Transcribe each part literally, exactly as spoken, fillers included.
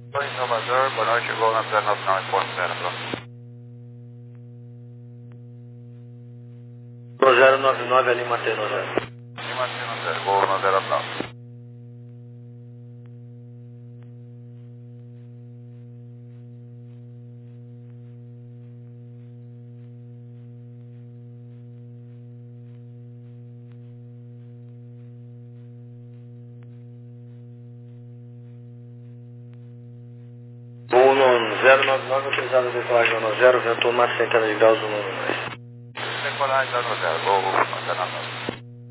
Oi, Salvador, boa noite, gol na zero nove nove ponto zero, pronto. No zero nove nove ali, Matei no zero. Lima T zero, gol na zero nove nove. Voo no zero nove nove, autorizado a decolagem no zero, ventou mais centena de graus no mais. Decolagem zero zero, gol na zero nove nove.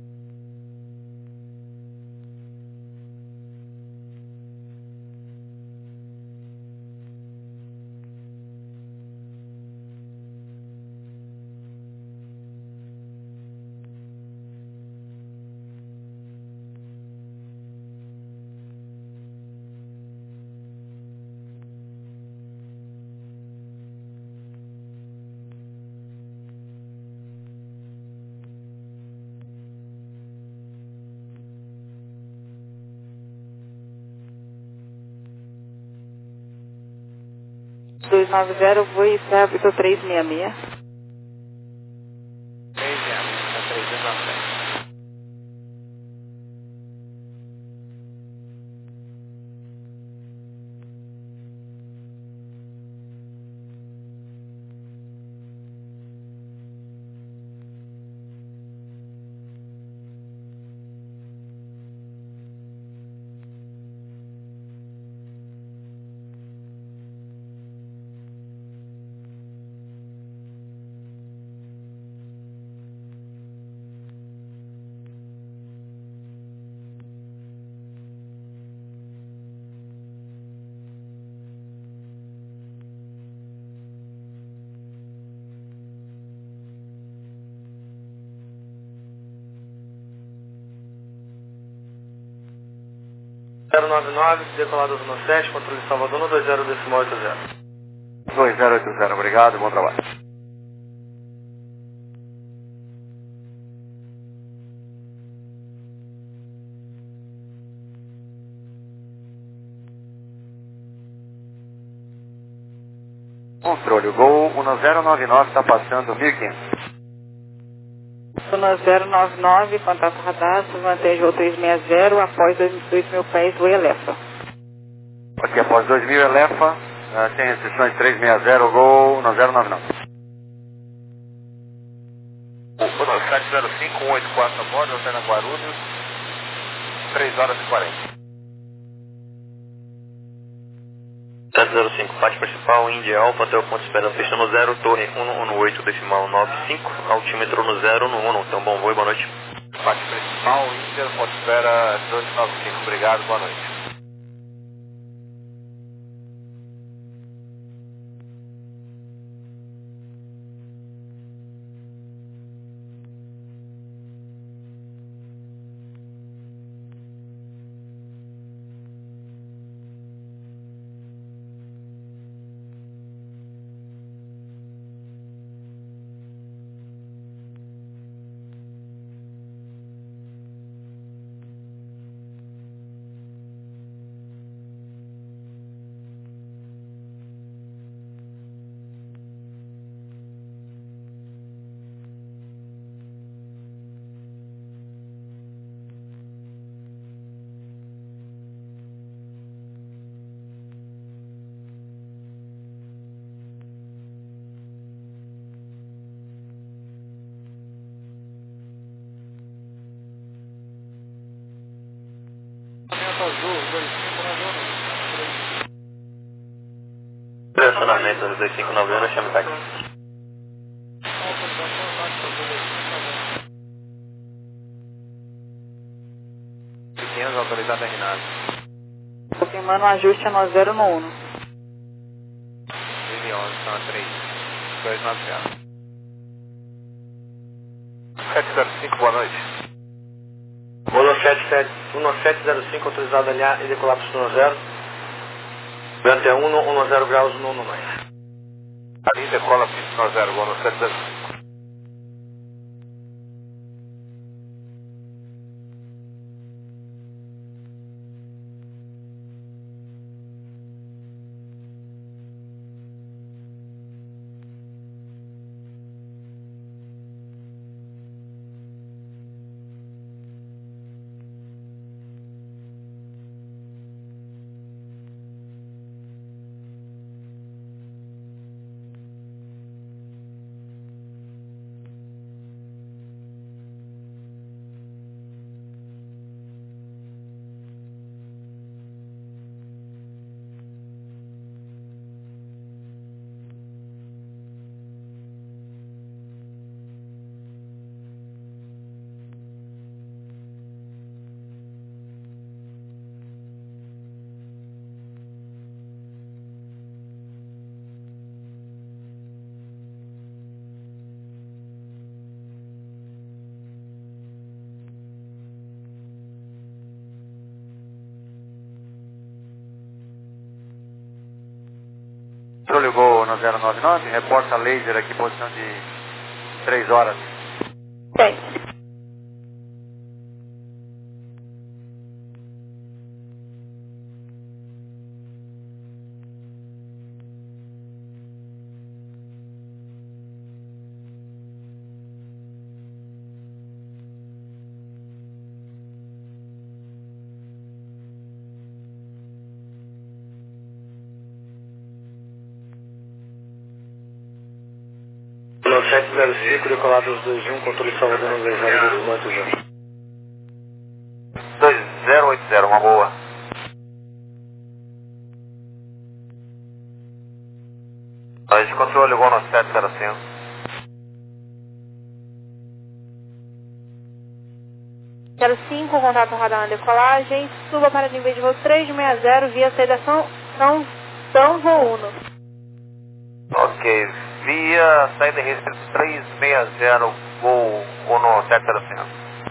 dois nove zero, voo e serve do três seis seis. três zero, tá três zero nove sete. zero nove nove, decolado no sete, controle de Salvador no dois zero decimal oito zero. dois zero oito zero, obrigado, bom trabalho. Controle, o gol no zero nove nove está passando mil e quinhentos. No zero nove nove, contato radar, mantém o três seis zero, após dois mil pés, voo Elefa. Aqui após dois mil, Elefa, uh, sem restrições três seis zero, gol no zero nove nove. O sete zero cinco, um oito quatro a bordo, antena Guarulhos, três horas e quarenta. sete zero cinco, parte principal, Índia Alfa, até o ponto de espera, pista no zero, torre um um oito, decimal nove cinco, altímetro no zero, no um, então bom voo e boa noite. Parte principal, Inter, ponto de espera dois nove cinco, obrigado, boa noite. Direcionamento dois cinco nove um, chame táxi. quinhentos, autorizado R nove. Confirmando o ajuste no zero no um. mil e onze, são a três, dois nove zero. sete zero cinco, boa noite. Voo no sete zero cinco, autorizado a alinhar e decolar para o zero. Vento é um zero graus no um mais. Ali decola pista no zero, gol no sete zero cinco. Controle Gol no zero nove nove, reporta laser aqui, posição de três horas. Tem. sete zero cinco, decolado dos dois um, controle Salvador no dois zero, documento já. dois zero oito zero, uma boa. A gente controle Gol no sete zero cinco. zero cinco, contato radar na decolagem, suba para nível de voo trezentos e sessenta via saída São, São, São Voluno. Ok, via saída restrita trezentos e sessenta, Gol no sete zero cinco.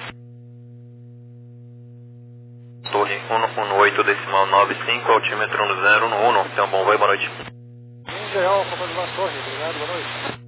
Torre um um oito, decimal nove cinco, altímetro no zero no um. Então, bom voo, boa noite. Índia Alfa, mais uma torre, obrigado, boa noite.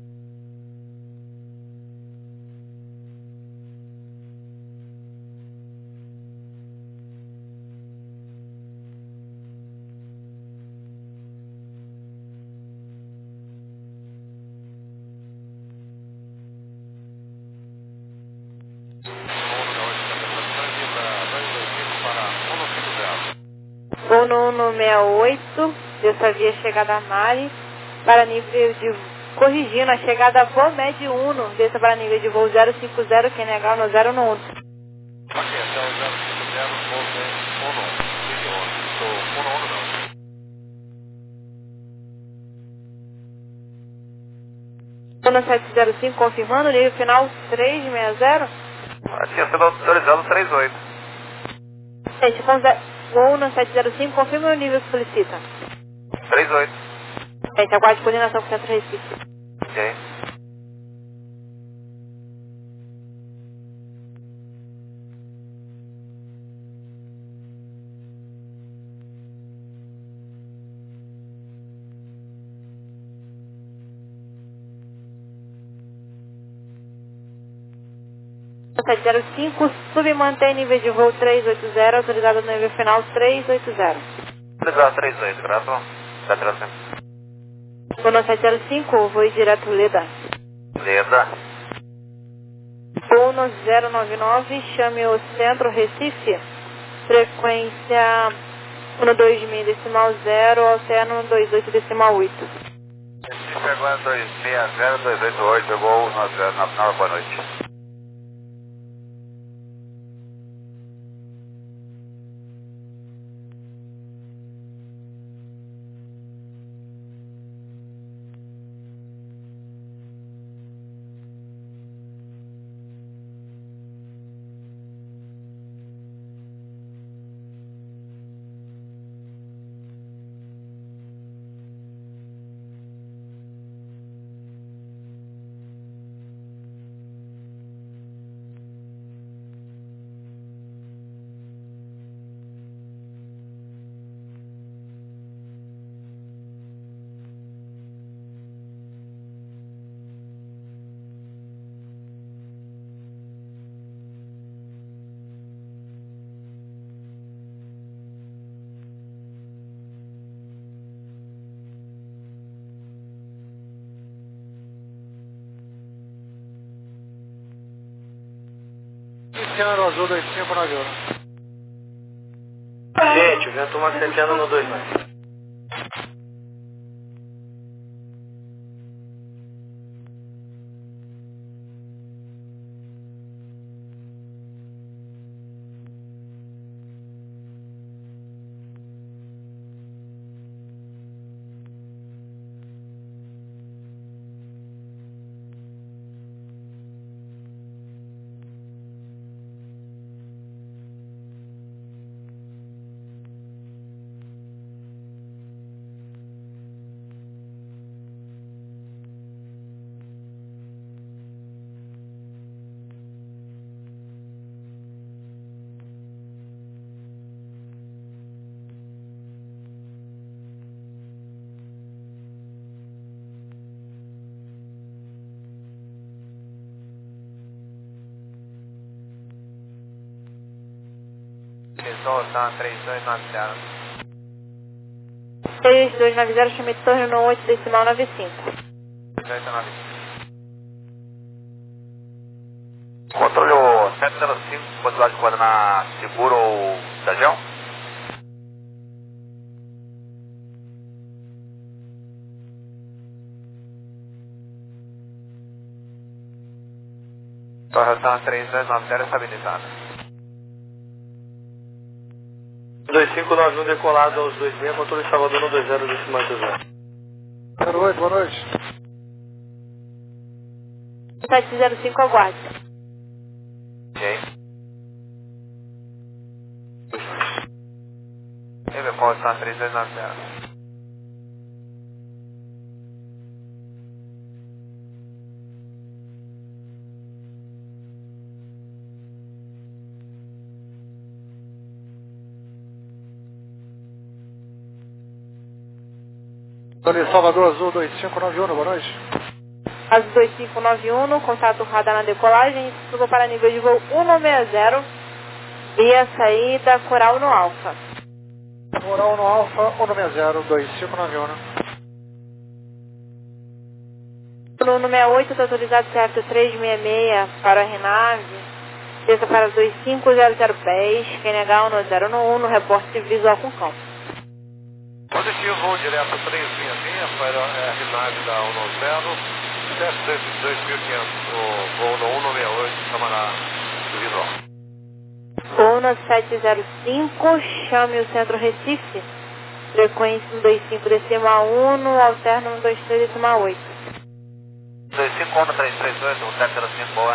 Voo no um seis oito, dessa via chegada a Mari, para nível de... Corrigindo, a chegada a voo Med Uno, desça para nível de voo zero cinco zero, que é negar no zero no um. Ok, até o zero cinco zero, voo um no um. Estou um no um não. Uno sete zero cinco, confirmando, nível final trezentos e sessenta. Tinha sido autorizado três oito. Gente, com voo Uno sete zero cinco, confirma o nível que solicita. três oito. Gente, aguarde coordenação com o Centro Recife. Ok. sete zero cinco, submantém nível de voo trezentos e oitenta, autorizado no nível final trezentos e oitenta. Autorizado três oito, graças. sete zero cinco. Uno sete zero cinco, voo direto Leda. Leda. Uno zero nove nove, chame o Centro Recife, frequência um dois mil decimal zero, alterno dois oito decimal oito. Recife agora dois seis zero dois oito oito, Gol na final, boa noite. Cristiano Azul dois cinco nove um. Gente, o vento maceteando no dois nove. estou na três dois nove zero. três dois nove zero, chame torre no oito, decimal nove cinco. três dois nove cinco. Controle o sete zero cinco, possibilidade de coordenar seguro ou Dajão? Torre Hotel três dois nove zero estabilizada. dois cinco nove um decolado aos dois seis, controle Salvador no dois zero, decimal oito zero. Boa noite, boa noite. sete zero cinco, aguarde. Ok. E meu código está três dois nove zero. Controle Salvador Azul dois cinco nove um, boa noite. Azul dois cinco nove um, contato radar na decolagem, suba para nível de voo cento e sessenta, via saída Coral no Alfa. Coral no Alfa, cento e sessenta, dois cinco nove um. No cento e sessenta e oito, está autorizado certo três seis seis para a Renave, desça para dois cinco zero zero dez, Q N H um zero um, no reporte visual com campo. Positivo, voo direto três seis seis para a Renave da cento e noventa, sete dois mil e quinhentos, o voo no cento e sessenta e oito, camarada do visual. Voo no sete zero cinco, chame o centro Recife, frequência cento e vinte e cinco decimal um, alterno cento e vinte e três decimal oito. dois cinco um três três oito, o sete zero cinco, boa.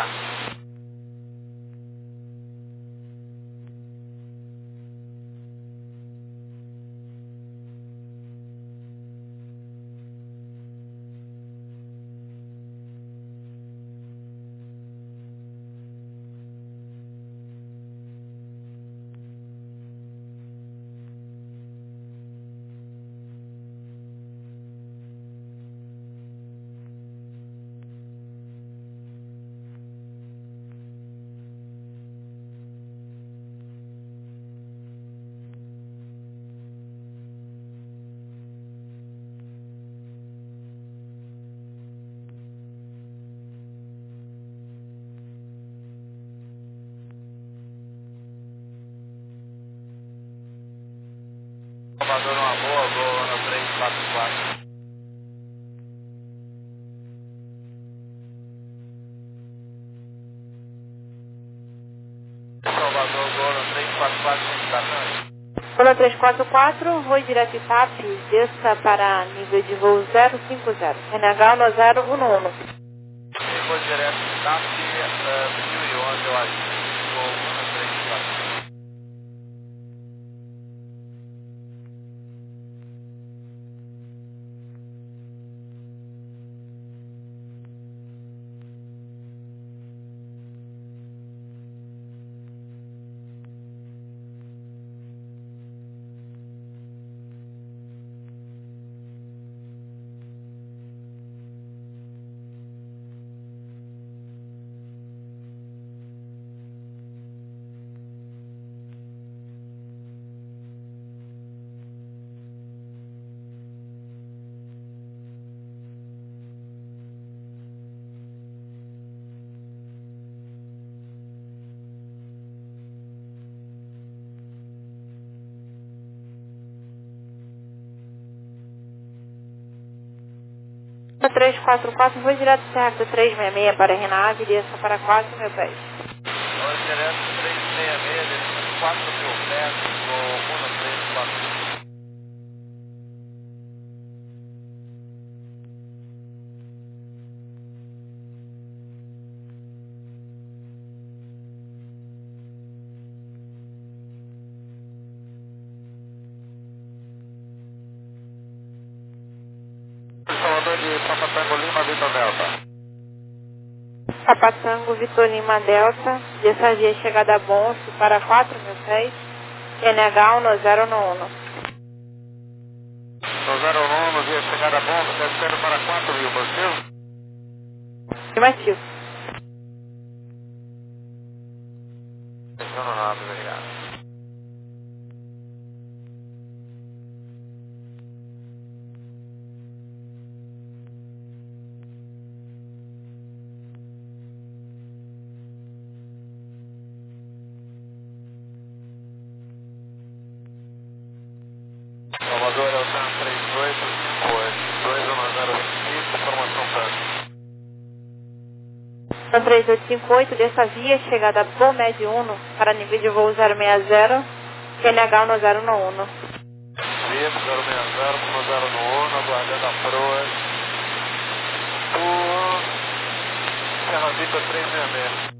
Salvador uma boa, boa no três quatro quatro. Salvador, boa no três quatro quatro, indicação. Pula três quatro quatro, voo direto Itap, desça para nível de voo zero cinco zero, Q N H um zero um um. Vou direto Itap, mil e onze, eu acho. Voo no três quatro. três quatro quatro, voo direto certo três seis seis para a Renave, desça para quatro mil pés. Vou direto três seis seis, descendo quatro mil pés, voo um três quatro. Salvador de Papa Tango Lima, Vitor Delta. Papa Tango, Vitor Lima Delta, desça via chegada a Bonso para quatro mil pés, Q N H um zero um. No zero um, via chegada a Bonso, descendo para quatro mil, positivo? Afirmativo. Descendo nada, obrigado. três oito cinco oito, dessa via, chegada a Bomed Uno, para nível de voo zero seis zero, Q N H um zero um um. Via zero seis zero, um zero um um, aguardando a proa. Por Serra Vita três seis seis.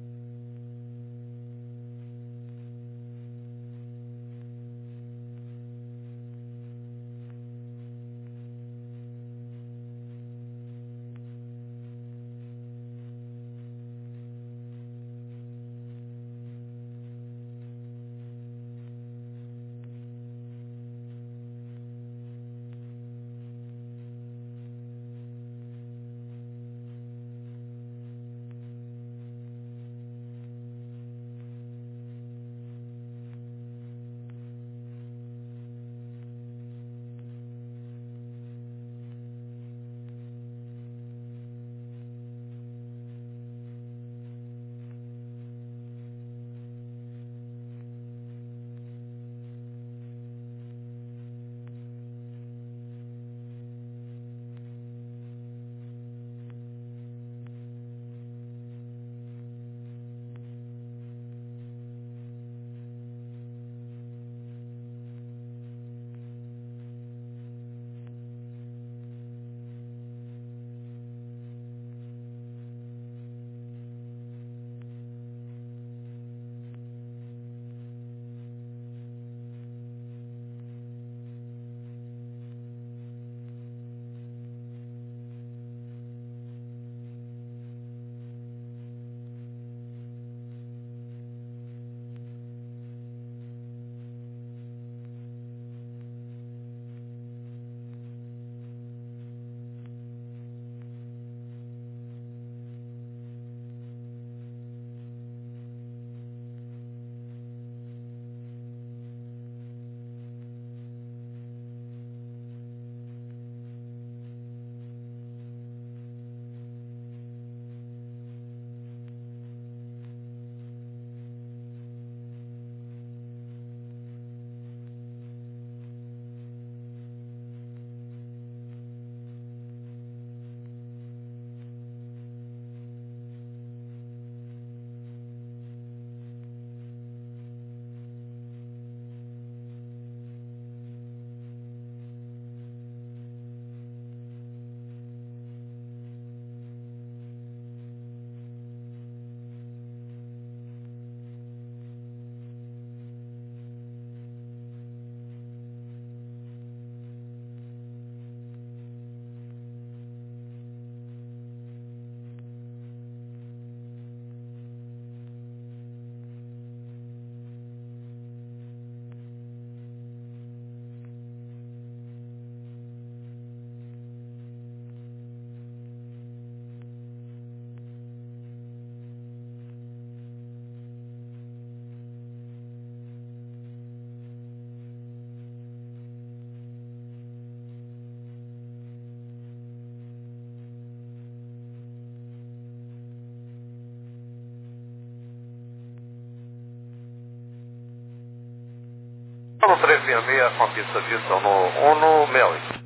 No três seis seis com a pista vista no um seis oito.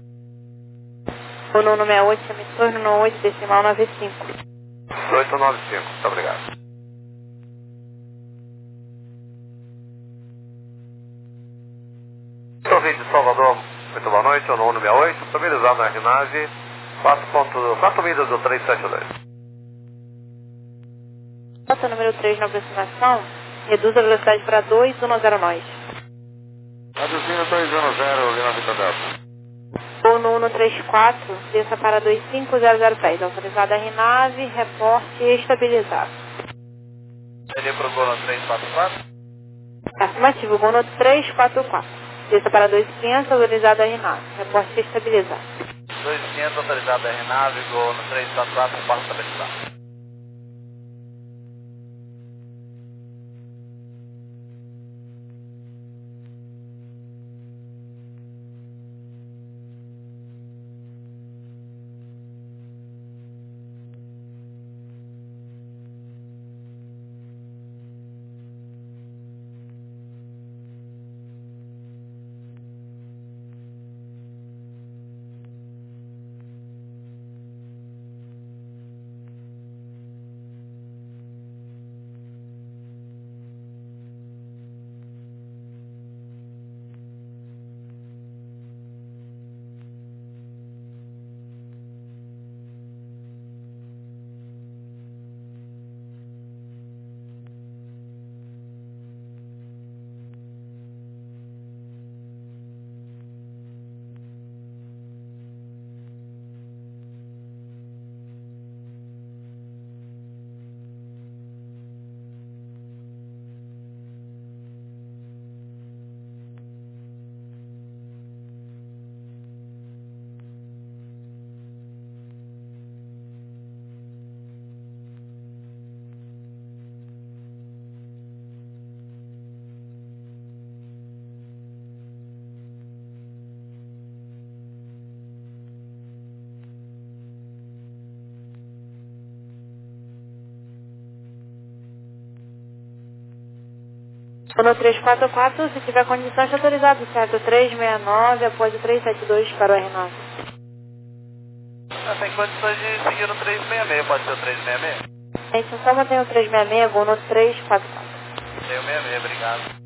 O no seis oito, emissor no oito decimal nove cinco. oito nove cinco, muito obrigado. Sou Rio de Salvador, muito boa noite, o no um seis oito, estabilizado na R nave, quatro milhas do três sete dois. Nota número três na aproximação, reduz a velocidade para dois um zero nós. Reduzindo dois um zero, Vila Vita Delta. Ou no um três quatro, desça para dois cinco zero zero pés. Autorizada a R nave, reporte estabilizado. Seria para o Gono três quatro quatro? Afirmativo, Gono três quatro quatro. Desça para dois quinhentos, autorizada a R nave, reporte estabilizado. dois quinhentos, autorizada a R nave, Gono três quatro quatro, reporte estabilizado. um três quatro quatro, se tiver condições, autorizado, certo? três seis nove, após o três sete dois para o R nove. Ah, tem condições de seguir no três seis seis, pode ser o três seis seis? Gente, só mantém o três seis seis, vou no três quatro quatro. Tem o seis seis, obrigado.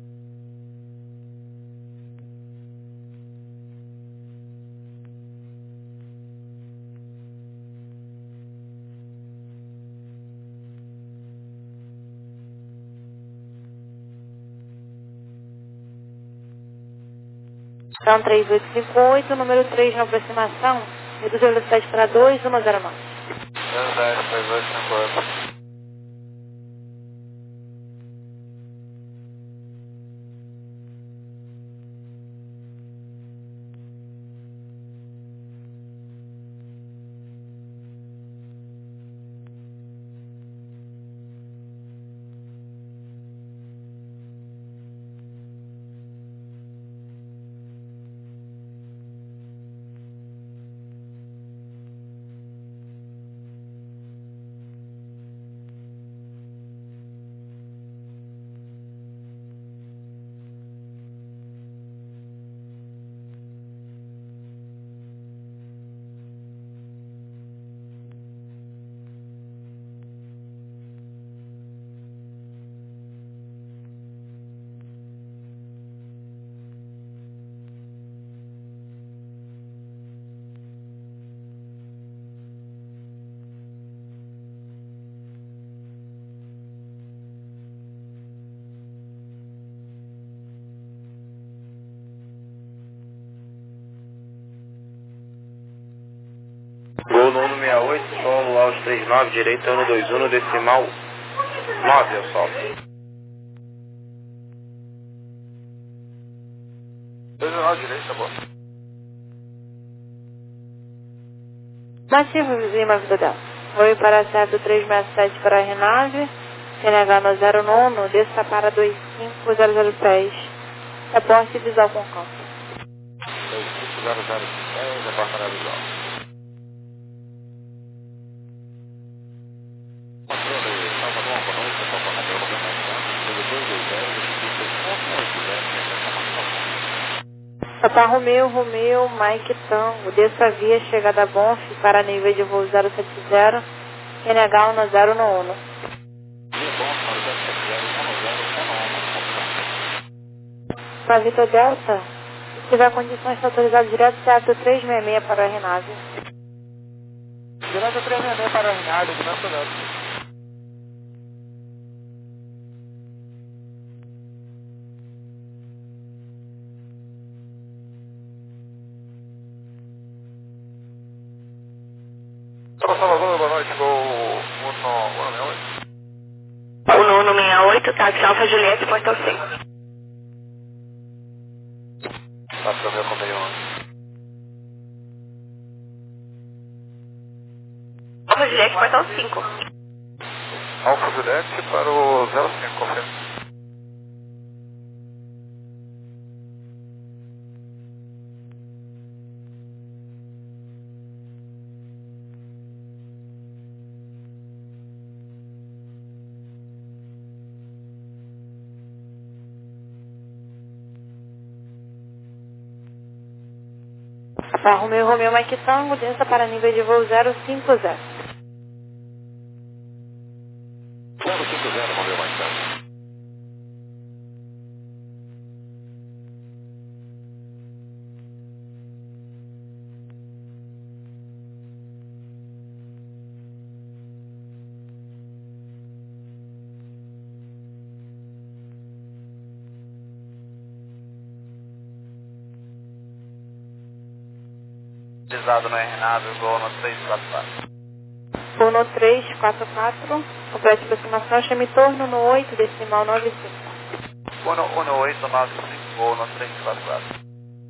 Então, três oito cinco oito, número três na aproximação, reduz a velocidade para dois um zero nove. Verdade, três oito cinco oito. Gol no um seis oito, solo aos três nove, direito ano dois um, no decimal nove, eu solto. dois nove, direito, tá bom. Nativo, Lima Vida Delta. Vou para certo três seis sete para R nove, C N H no zero nove, desça para dois cinco zero zero pés. Reporte visual com campo. dois cinco zero zero pés, reportará visual. Papa Romeu, Romeu, Mike Tango, desça via, chegada Bonf para nível de voo zero sete zero, N H um zero um. Para Vitor Delta, se tiver condições de autorizar direto certo três seis seis para o R nove. Direto três seis seis para o R nove, de nosso Delta. Para Salvador, boa noite, gol um seis oito. um um seis oito, táxi Alfa Juliette, portão cinco. Passa o meu companheiro. Alfa Juliette, portão cinco. Alfa Juliette para o zero cinco, confirma. Papa Romeu, Romeu, Mike Tango, desça para nível de voo zero cinco zero. zero cinco zero, Romeu, Mike Tango. Utilizado no R nove, gol no três quatro quatro. Vou no três quatro quatro, complete aproximação, chame torno no oito, decimal nove cinco. Gol no um oito nove cinco, gol no três quatro quatro.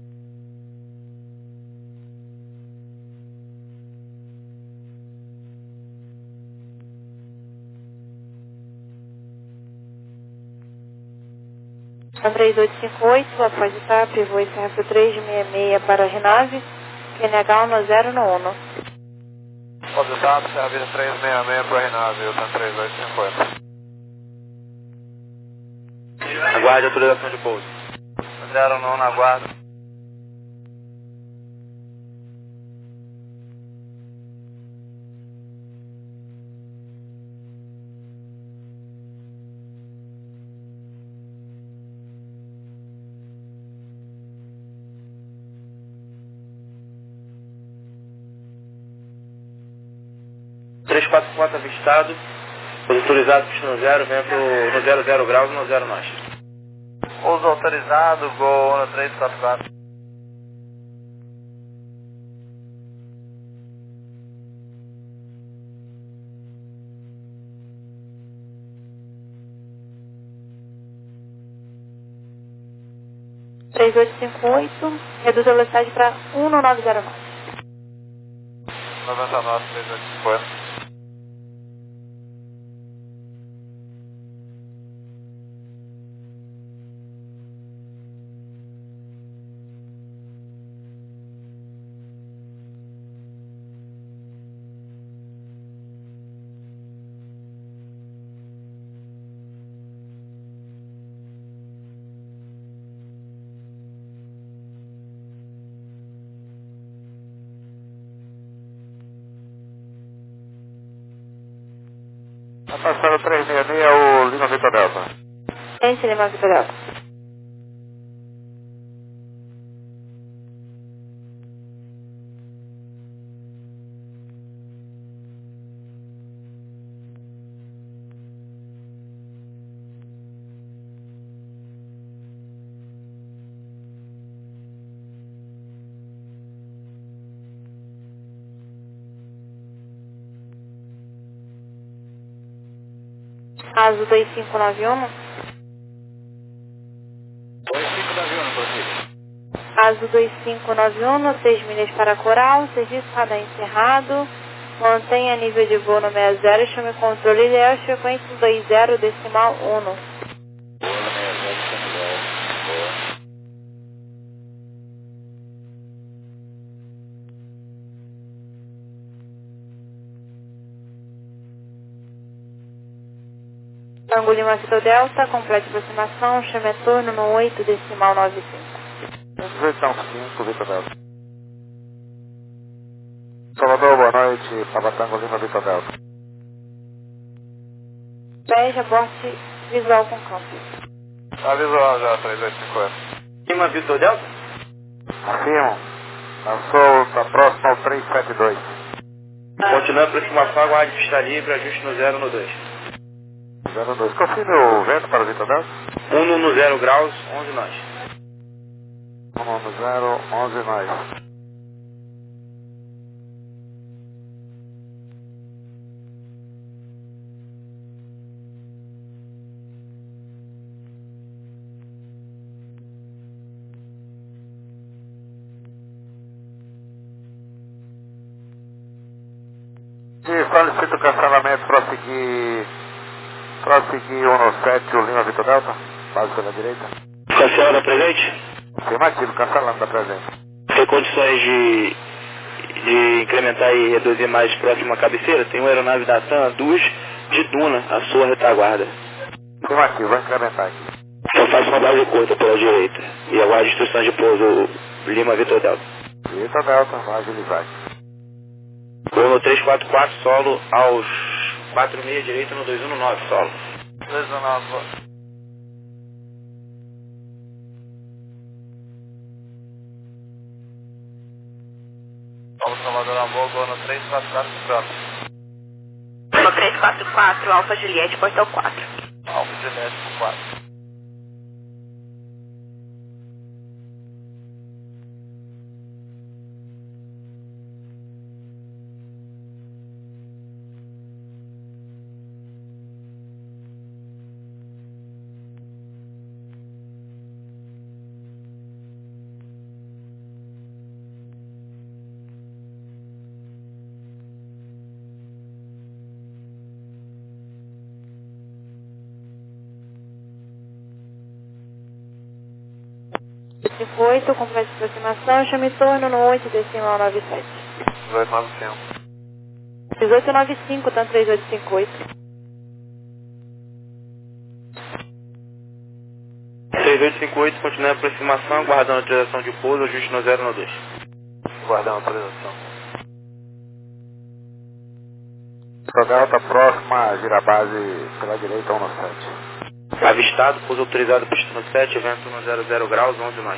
três oito cinco oito, após o T A P, voo C F três seis seis para R nove, N H um zero um. Pode estar, serviço três seis seis para o R nove, Wilson três oito cinco oito. Aguarde a autorização de pouso. zero nove na guarda. três quatro quatro avistado, autorizado pistão zero, vem pro, no zero zero graus no zero nós. Pouso autorizado, Gol no três quatro quatro. três oito cinco oito, reduz a velocidade para um nove zero nove. noventa e nove, três oito cinco oito. Tá passando três seis seis, o Lima Vitor Delta. Gente, Lima Vitor Delta. Azul dois cinco nove um. dois cinco nove um, prossiga. Azul dois cinco nove um, seis milhas para Coral, serviço radar encerrado. Mantenha nível de voo no sessenta, chame controle ideal, frequência dois zero decimal um. Tango Lima Vitor Delta, complete aproximação, chame retorno no oito decimal nove cinco. dezoito cinco, Vitor Delta. Salvador, boa noite, Papa Tango Lima Vitor Delta. Beja, porte visual com campo. Tá visual já, três oito cinco oito. Lima Vitor Delta? Afirmo. Passou, tá próximo ao três sete dois. Continuando a aproximação, aguarde pista livre, ajuste no zero no dois. zero dois. Confirme o vento para o Vitor Delta. um no zero graus, onze nós. um no zero, onze nós. E solicito o cancelamento, prosseguir, prosseguir um no sete, o Lima Vitor Delta, base pela direita. Cancela presente? Afirmativo, cancelando da presente. Tem condições de, de incrementar e reduzir mais próximo à cabeceira? Tem uma aeronave da TAM, duas de Duna, a sua retaguarda. Afirmativo, vou incrementar aqui. Então faça uma base curta pela direita e aguarde instruções de pouso Lima Vitor Delta. Vitor Delta, vai agilizar aqui. Vou no três quatro quatro, solo aos quatro seis direita no dois um nove, solo. dois um nove. Vamos Salvador Amor, Gol no três quatro quatro, pronto. No três quatro quatro, Alfa Juliette, portão quatro. Alfa Juliette quatro. cinco oito, complete aproximação, chame torno no oito decimal nove sete. dezoito nove cinco. dezoito nove cinco, tanto três oito cinco oito. oito cinco oito, continua a aproximação, aguardando a autorização de pouso, ajuste no zero no dois. Guardando a autorização. Delta próxima, gira base pela direita, um no sete. Avistado, pouso autorizado, pista no sete, vento no zero zero graus, onze nós.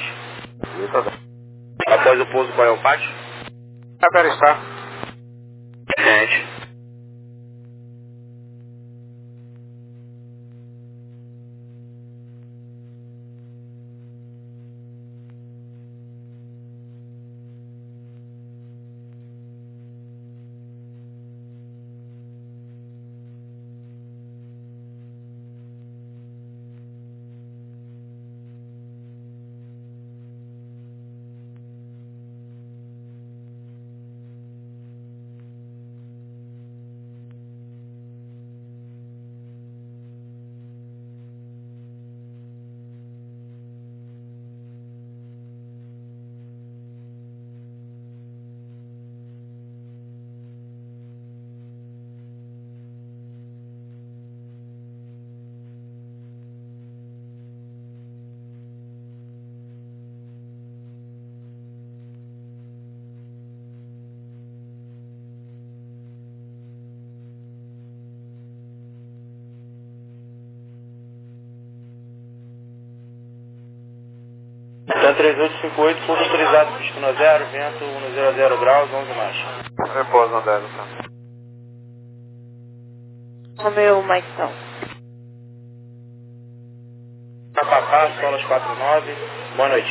Após o pouso, qual é o pátio? Agora está. Gente. Então três oito cinco oito, pouso autorizado, pista no zero, vento no zero zero graus, onze nós. Repouso no Delta. Romeu, Maicon. Papapá, solas quatro nove, boa noite.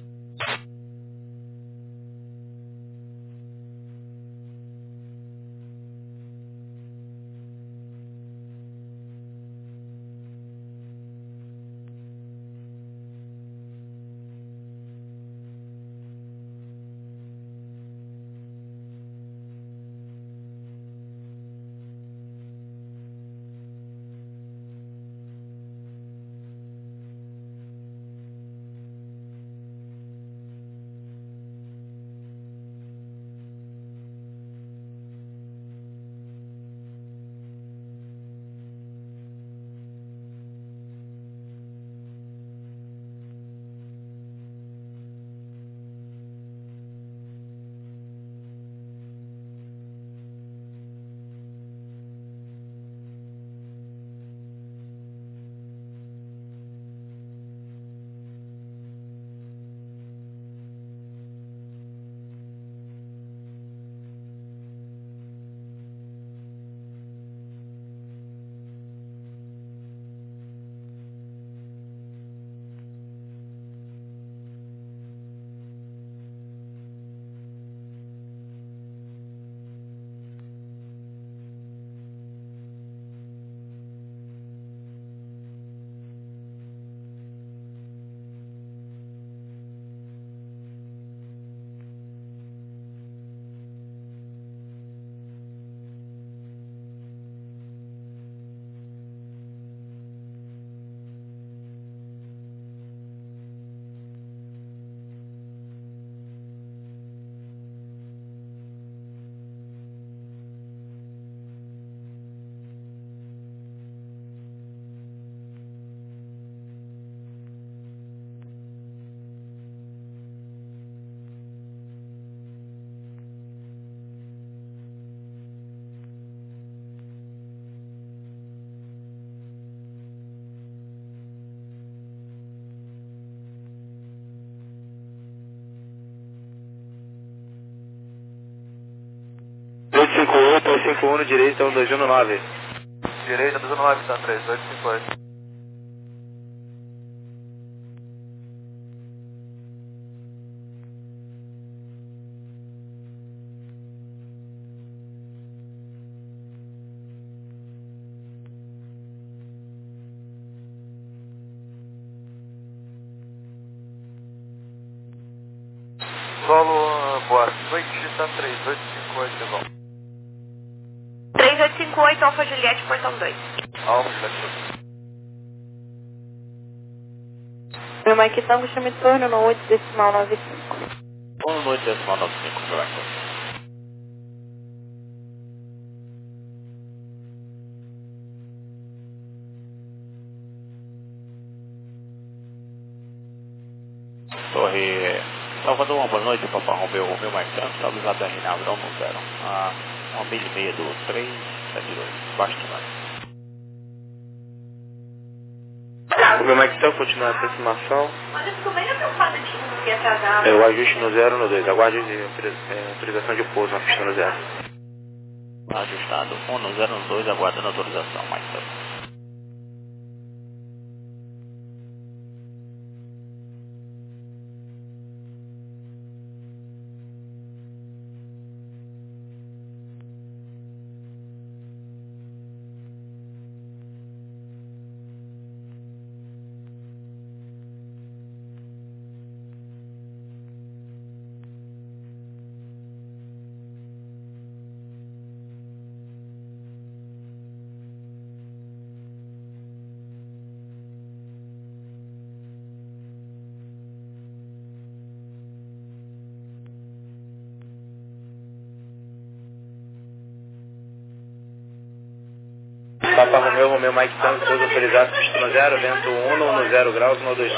oito cinco oito, oito cinco um no direito, um dois um nove. Direita, dois um nove, tá três oito cinco oito. Solo, boa noite, tá três oito cinco oito, de volta. três oito cinco oito, Alfa Juliette, portão dois. Alfa, Juliette. Meu Mike Tango, chame torno no oito decimal nove cinco. um oito decimal nove cinco, correto. Salvador, uma boa noite, Papai Romeu, Romeu Marcão, estabilizado R Navrão no zero. Ah, uma milha e meia do três sete dois, baixo de nós. O meu Mike Tango continua a aproximação. Mas eu fico bem preocupada de que atrasado. É o ajuste no zero no dois. Aguarde é, autorização de pouso na pista no zero. Ajustado, um no zero no dois, aguardando autorização, mais tarde. Papa Romeu, Romeu Mike Tango, pouso autorizado, pista no zero, vento um no zero graus, no dois.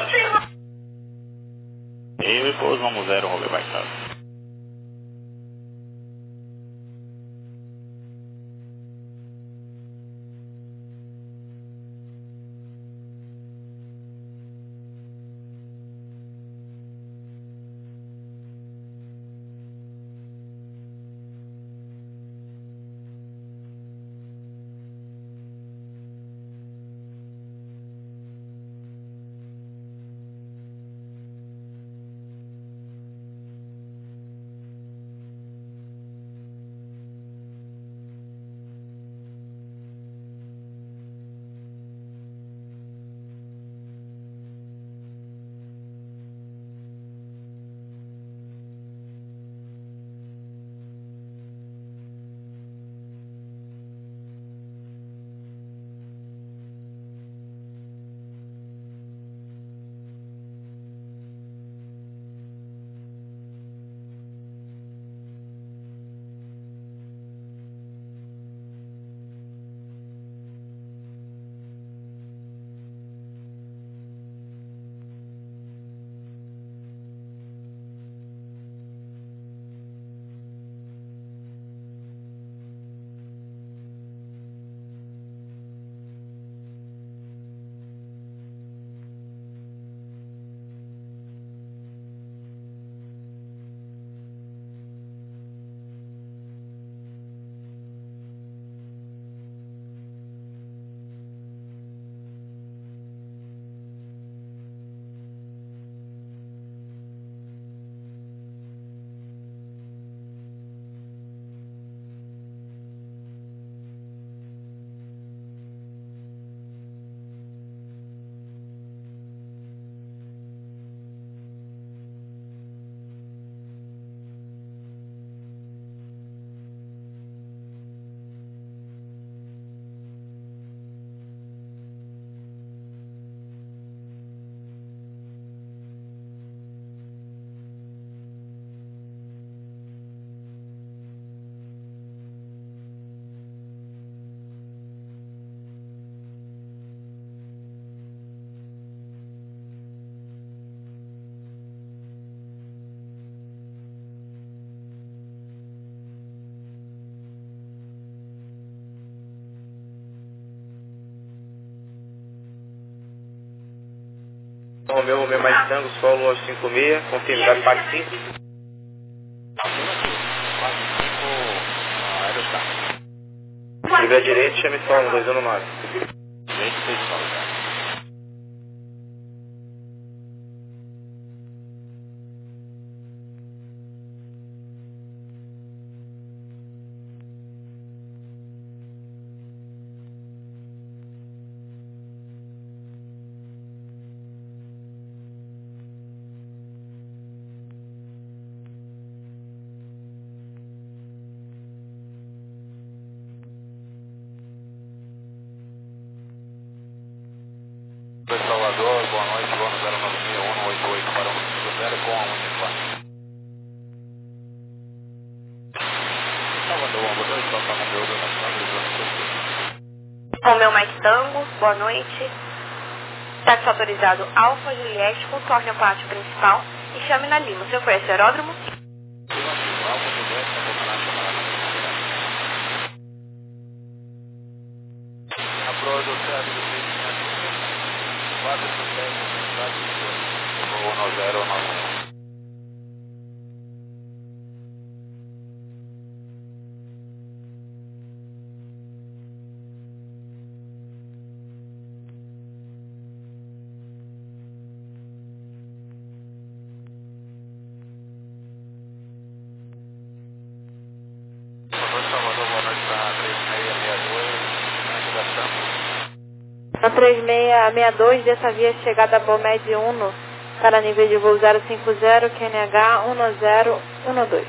Eu e pouso, vamos zero, Romeu Mike Tango. Romeu, Romeu Mike Tango, solo aos cinco seis, confirme, vai para cinco. Se tiver direito, chame solo, dois um nove. Direito, seis solo, cara. Salvador, boa noite, vamos zero nove seis um oito oito para o cinco zero com a Unifam. Salvador, uma boa noite, Papai Romeu, Romeu Marcão, Romeu Mike Tango, boa noite. Táxi autorizado Alfa Juliette, contorne ao pátio principal e chame na Lima. O senhor conhece o aeródromo? A prova do Sérgio do Rio quatro por dez, quatro por zero nove. Na três seis seis dois, dessa via chegada a Bomed Uno, para nível de voo zero cinco zero, Q N H um zero um dois.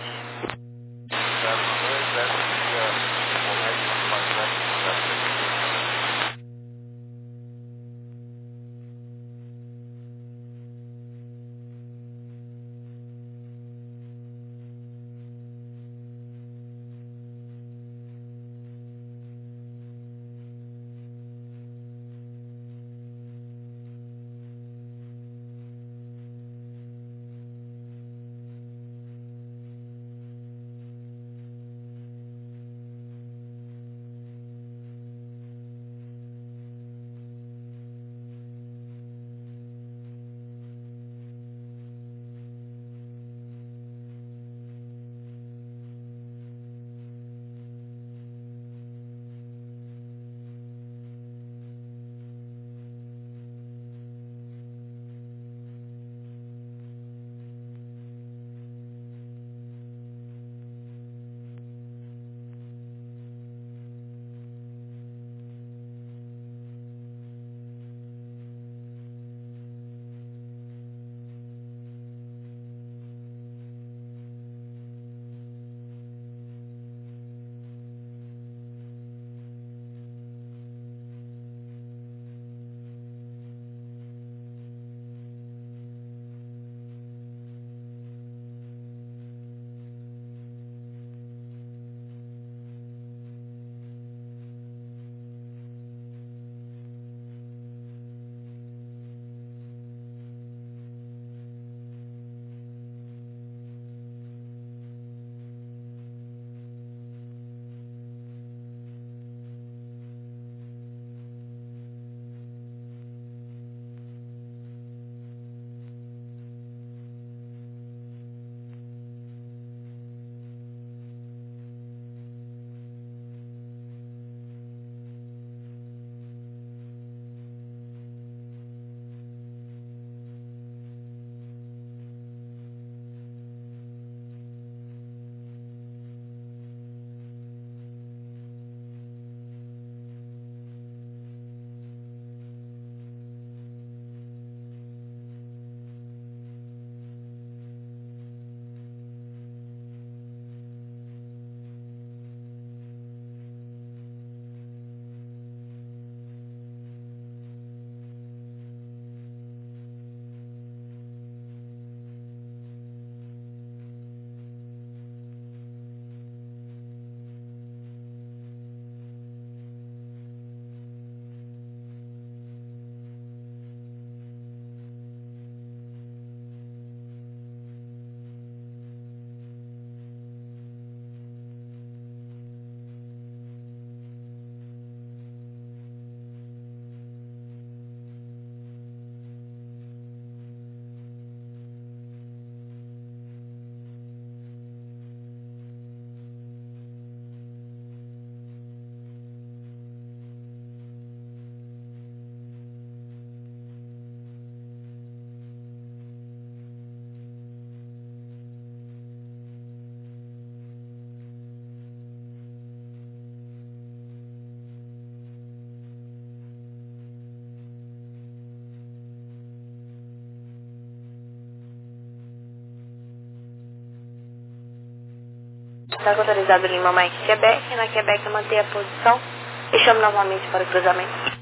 Está autorizado Lima Mike Quebec, na Quebec manter a posição e chamo novamente para o cruzamento.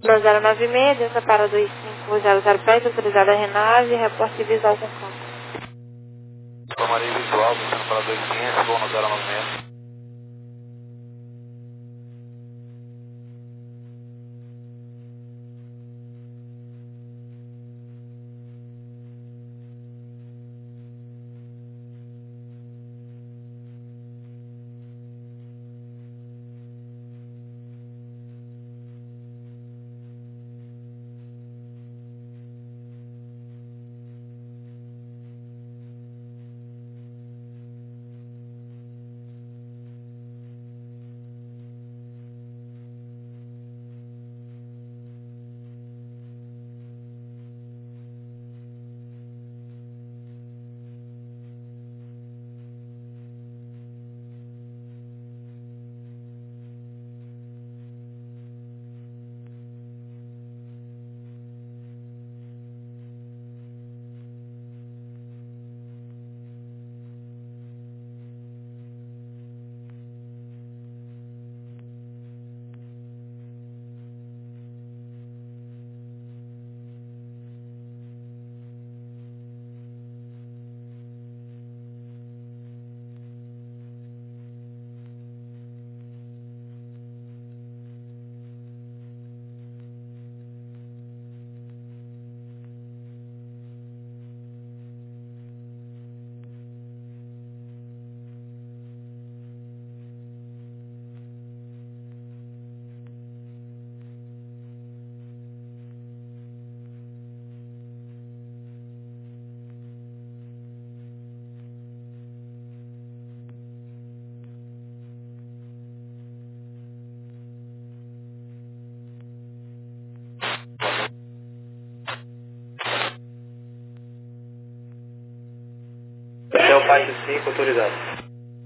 dois zero nove seis, desça para dois cinco zero zero P E T, autorizada a Renave, reporte visual com campo. Tomarei visual, descendo para dois quinhentos, voo no zero nove seis. Hotel Pátio cinco, autorizado.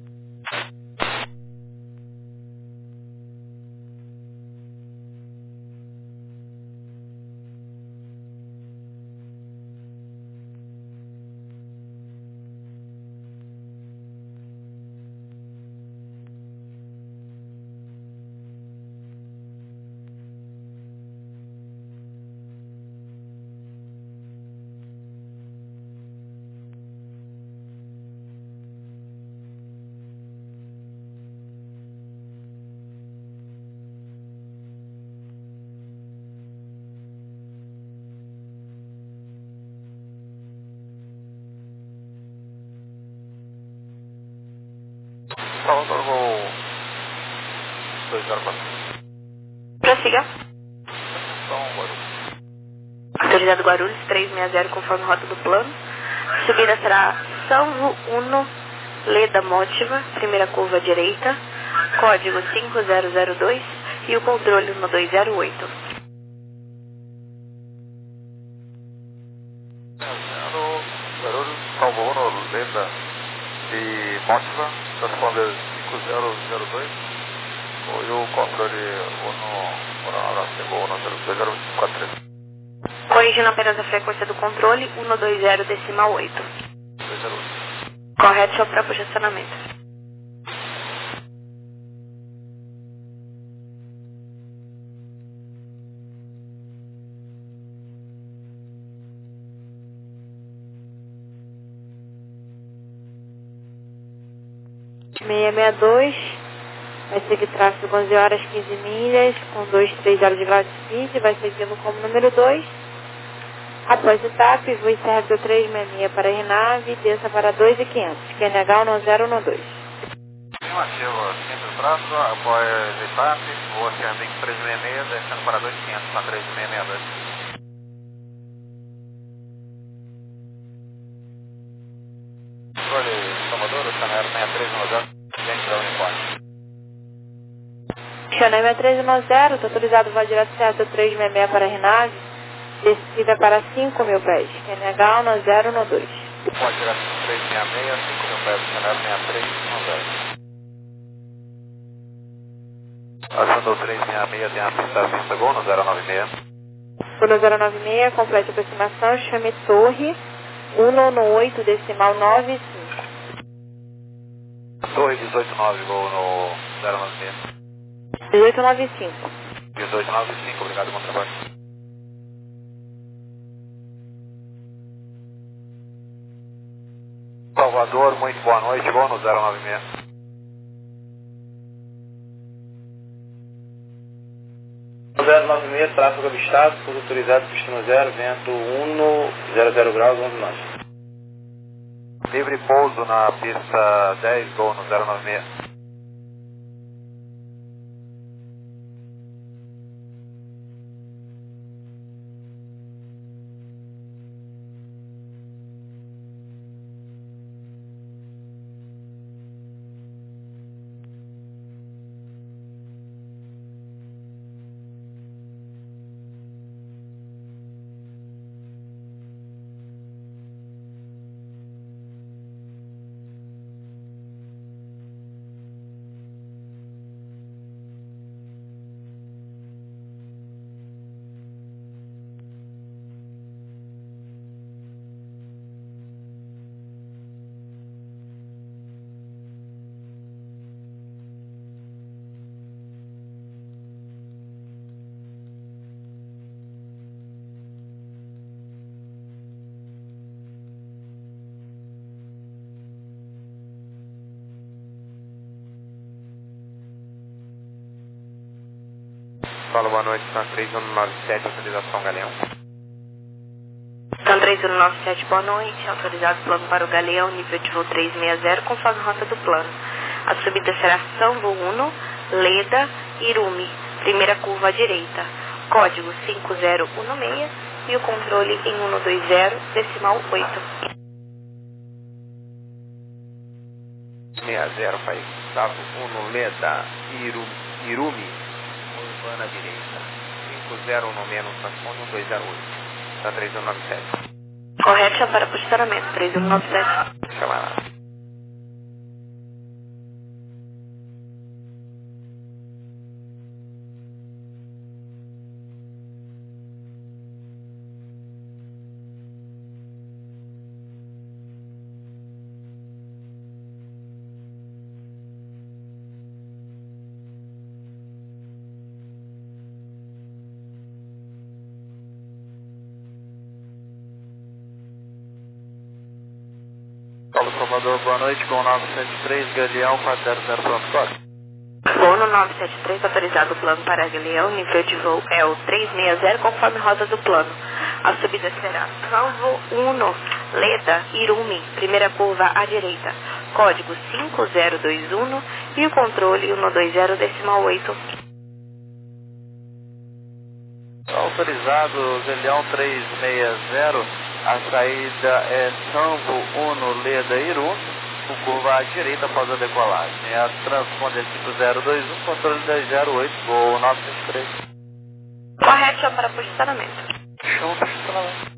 Salvador, voo dois zero quatro. Prossiga. Atenção, Guarulhos. Autorizado Guarulhos, trezentos e sessenta conforme rota do plano. Subida será Salvo Uno, Leda Mótiva, primeira curva à direita, código cinco zero zero dois e o controle no dois zero oito. Guarulhos, Salvo Uno, Leda e Mótiva, transponder cinco zero zero dois, e o controle Uno, Uno, zero dois zero quatro três. Corrigindo apenas a frequência do controle, cento e vinte decimal oito. dois zero oito. Correto, show para posicionamento. seiscentos e sessenta e dois, vai seguir tráfego onze horas quinze milhas, com dois três zero de grau de speed, vai seguindo como número dois. Após o T A P, voe Sérvio trezentos e sessenta e seis para a Renave, desça para dois mil e quinhentos, Q N H um zero um dois. Afirmativo, centro do traço, após o T A P, voa Sérvio trezentos e sessenta e seis, descendo para dois mil e quinhentos, para três mil seiscentos e sessenta e dois. Olha, Salvador, o Chanel sessenta e três noventa, dentro da Uniforme. Chanel sessenta e três noventa, está autorizado voar direto certo trezentos e sessenta e seis para a Renave, descida para cinco mil pés, Q N H um zero um dois. Pode direto trezentos e sessenta e seis, cinco mil pés, Chanel sessenta e três noventa. Acionou trezentos e sessenta e seis, tem a pista vista Gol no zero nove seis. No zero nove seis, complete a aproximação, chame Torre, cento e oito decimal nove cinco. Torre dezoito nove, Gol no zero nove seis. dezoito nove cinco. dois nove cinco, obrigado, bom trabalho. Salvador, muito boa noite, voo no zero nove seis. zero nove seis, tráfego avistado, pouso autorizado, pista zero, vento um, zero zero graus, onze nós. Livre pouso na pista dez, voo no zero nove seis. Fala, boa noite, São três um nove sete, autorização Galeão. São três um nove sete, boa noite, autorizado plano para o Galeão, nível de voo trezentos e sessenta, conforme a rota do plano. A subida será São Uno, Leda, Irumi, primeira curva à direita, código cinco zero um seis e o controle em cento e vinte, decimal oito. sessenta, país Gustavo, Uno, Leda, Iru, Irumi. Urbana direita, cinco zero um seis no transponder cento e oito, da três um nove sete. Correto para posicionamento, três um nove sete. Chama lá. Paulo Salvador, boa noite, com nove sete três, Galeão, quatro zero zero, pronto, corre. Voo nove sete três, autorizado o plano para Galeão, nível de voo é o trezentos e sessenta, conforme rota do plano. A subida será Salvo Uno, Leda, Irumi, primeira curva à direita, código cinco zero dois um e o controle cento e vinte, decimal oito. Autorizado, Galeão trezentos e sessenta, a saída é Salvo Uno, Leda, Irumi. O curva à direita após a decolagem. É a transponder cinco zero dois um, controle dez zero oito, voo nove sete três. Correto para posicionamento. Show, posicionamento.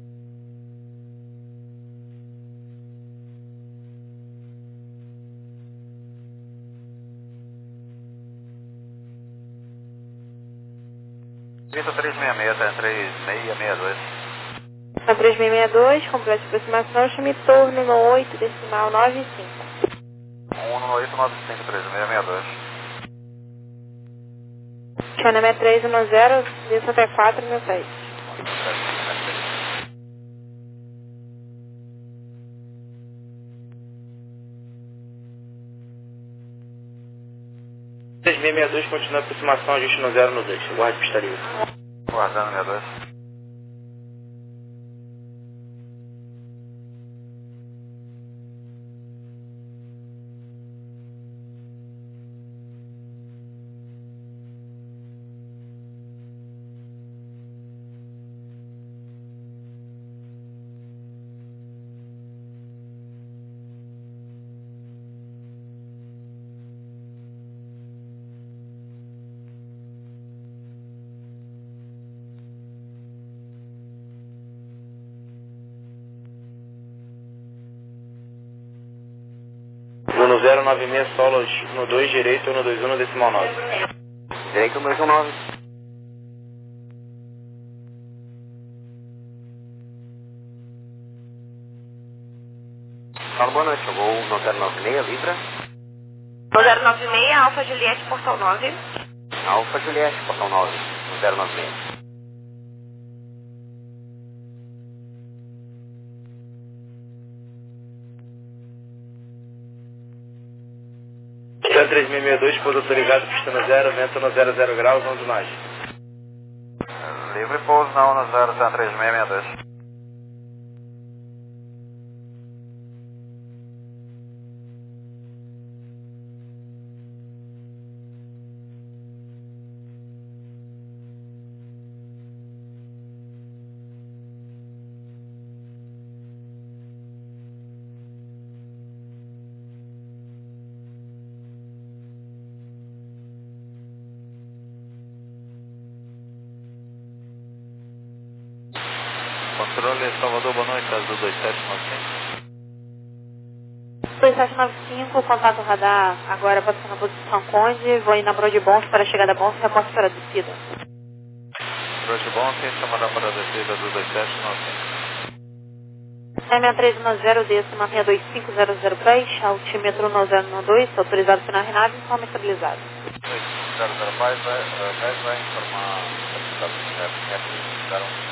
Vista trezentos e sessenta e seis, tá? três seis seis dois. Na três seis seis dois, completa a aproximação, chame torno no oito, decimal nove cinco. um no oito nove cinco, três seis seis dois. Chama é três um zero, desça até quatro mil pés. três seis seis dois, continua a aproximação, ajuste no zero no dois, guarde pista livre. Guardando sessenta e dois. No zero nove seis, solos no dois, direito, no dois um, decimal nove. Direito no dois um nove. Fala, boa noite, eu vou no zero nove seis, Libra. No zero nove seis, Alfa Juliette, Portal nove. Alfa Juliette, portão nove, zero nove seis. Stan três seis seis dois, pouso autorizado, pista no zero, vento no zero zero graus, onze nós. Livre pouso na um no zero, Stan três seis seis dois. Controle Salvador, boa noite, azul dois sete nove cinco. dois sete nove cinco, contato radar, agora passando na posição Conde, vou ir na Broadbons para a chegada Bons, reporte para a descida. Broadbons, chamará para a descida do dois sete nove cinco. M A três um zero, décima seis dois cinco zero zero pés, altímetro nove zero um dois, autorizado final Renave, informe estabilizado. dois cinco zero zero pés, vai informar estabilizado.